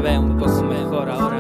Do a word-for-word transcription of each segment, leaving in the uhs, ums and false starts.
ve un poco mejor ahora.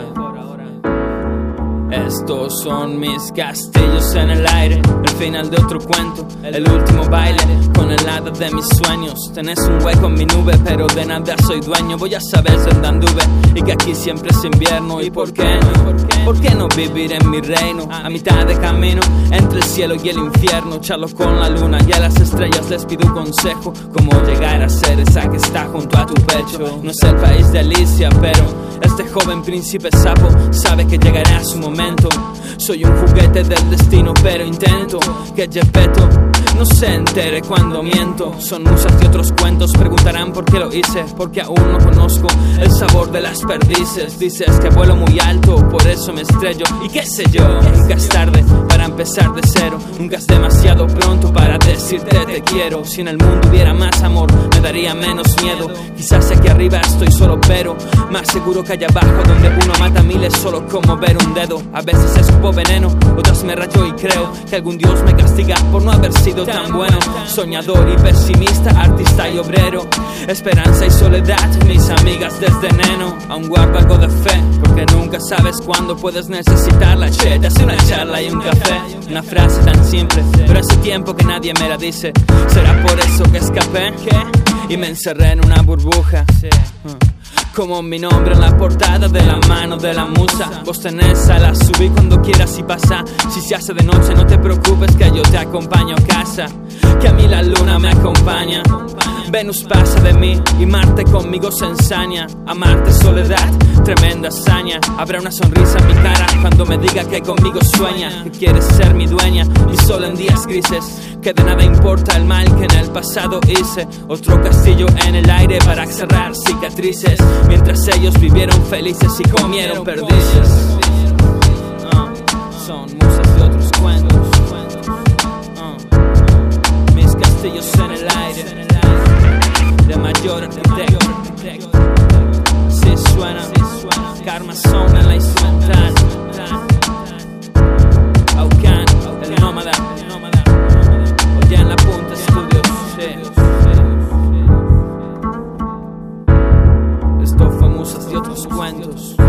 Estos son mis castillos en el aire, el final de otro cuento, el último baile con el hada de mis sueños. Tenés un hueco en mi nube, pero de nada soy dueño. Voy a saber dónde anduve y que aquí siempre es invierno. ¿Y por qué no? ¿Por qué no vivir en mi reino? A mitad de camino entre el cielo y el infierno. Charlo con la luna y a las estrellas les pido un consejo. Cómo llegar a ser esa que está junto a tu pecho. No es el país de Alicia, pero este joven príncipe sapo sabe que llegará su momento. Soy un juguete del destino, pero intento que Gepetto no se entere cuando miento. Son musas de otros cuentos, preguntarán por qué lo hice, porque aún no conozco el sabor de las perdices. Dices que vuelo muy alto, por eso me estrello, y qué sé yo. Nunca es tarde para empezar de cero, nunca es demasiado pronto para decirte te quiero. Si en el mundo hubiera más amor, me daría menos miedo. Quizás aquí arriba estoy solo, pero más seguro que allá abajo, donde uno mata a miles solo con mover un dedo. A veces escupo veneno, otras me rayo y creo que algún dios me castiga por no haber sido tan bueno. Soñador y pesimista, artista y obrero, esperanza y soledad, mis amigas desde neno. Aún guardo algo de fe, porque nunca sabes cuándo puedes necesitarla. Che, te hace una charla y un café, una frase tan simple, pero hace tiempo que nadie me la dice. ¿Será por eso que escapé? ¿Qué? Y me encerré en una burbuja. Como mi nombre en la portada de la mano de la musa. Vos tenés a la subí cuando quieras y pasa. Si se hace de noche no te preocupes que yo te acompaño a casa, que a mí la luna me acompaña. Venus pasa de mí y Marte conmigo se ensaña. Amarte soledad, tremenda hazaña. Habrá una sonrisa en mi cara cuando me diga que conmigo sueña, que quieres ser mi dueña y solo en días grises, que de nada importa el mal que en el pasado hice. Otro castillo en el aire para cerrar cicatrices, mientras ellos vivieron felices y comieron perdices. uh, Son musas de otros cuentos. uh, Mis castillos en el aire, de mayor arquitecto. Si suena Karma Sound en la instrumental. Aucan, el nómada, Oye en la punta Studios. Esto fue musas de otros cuentos.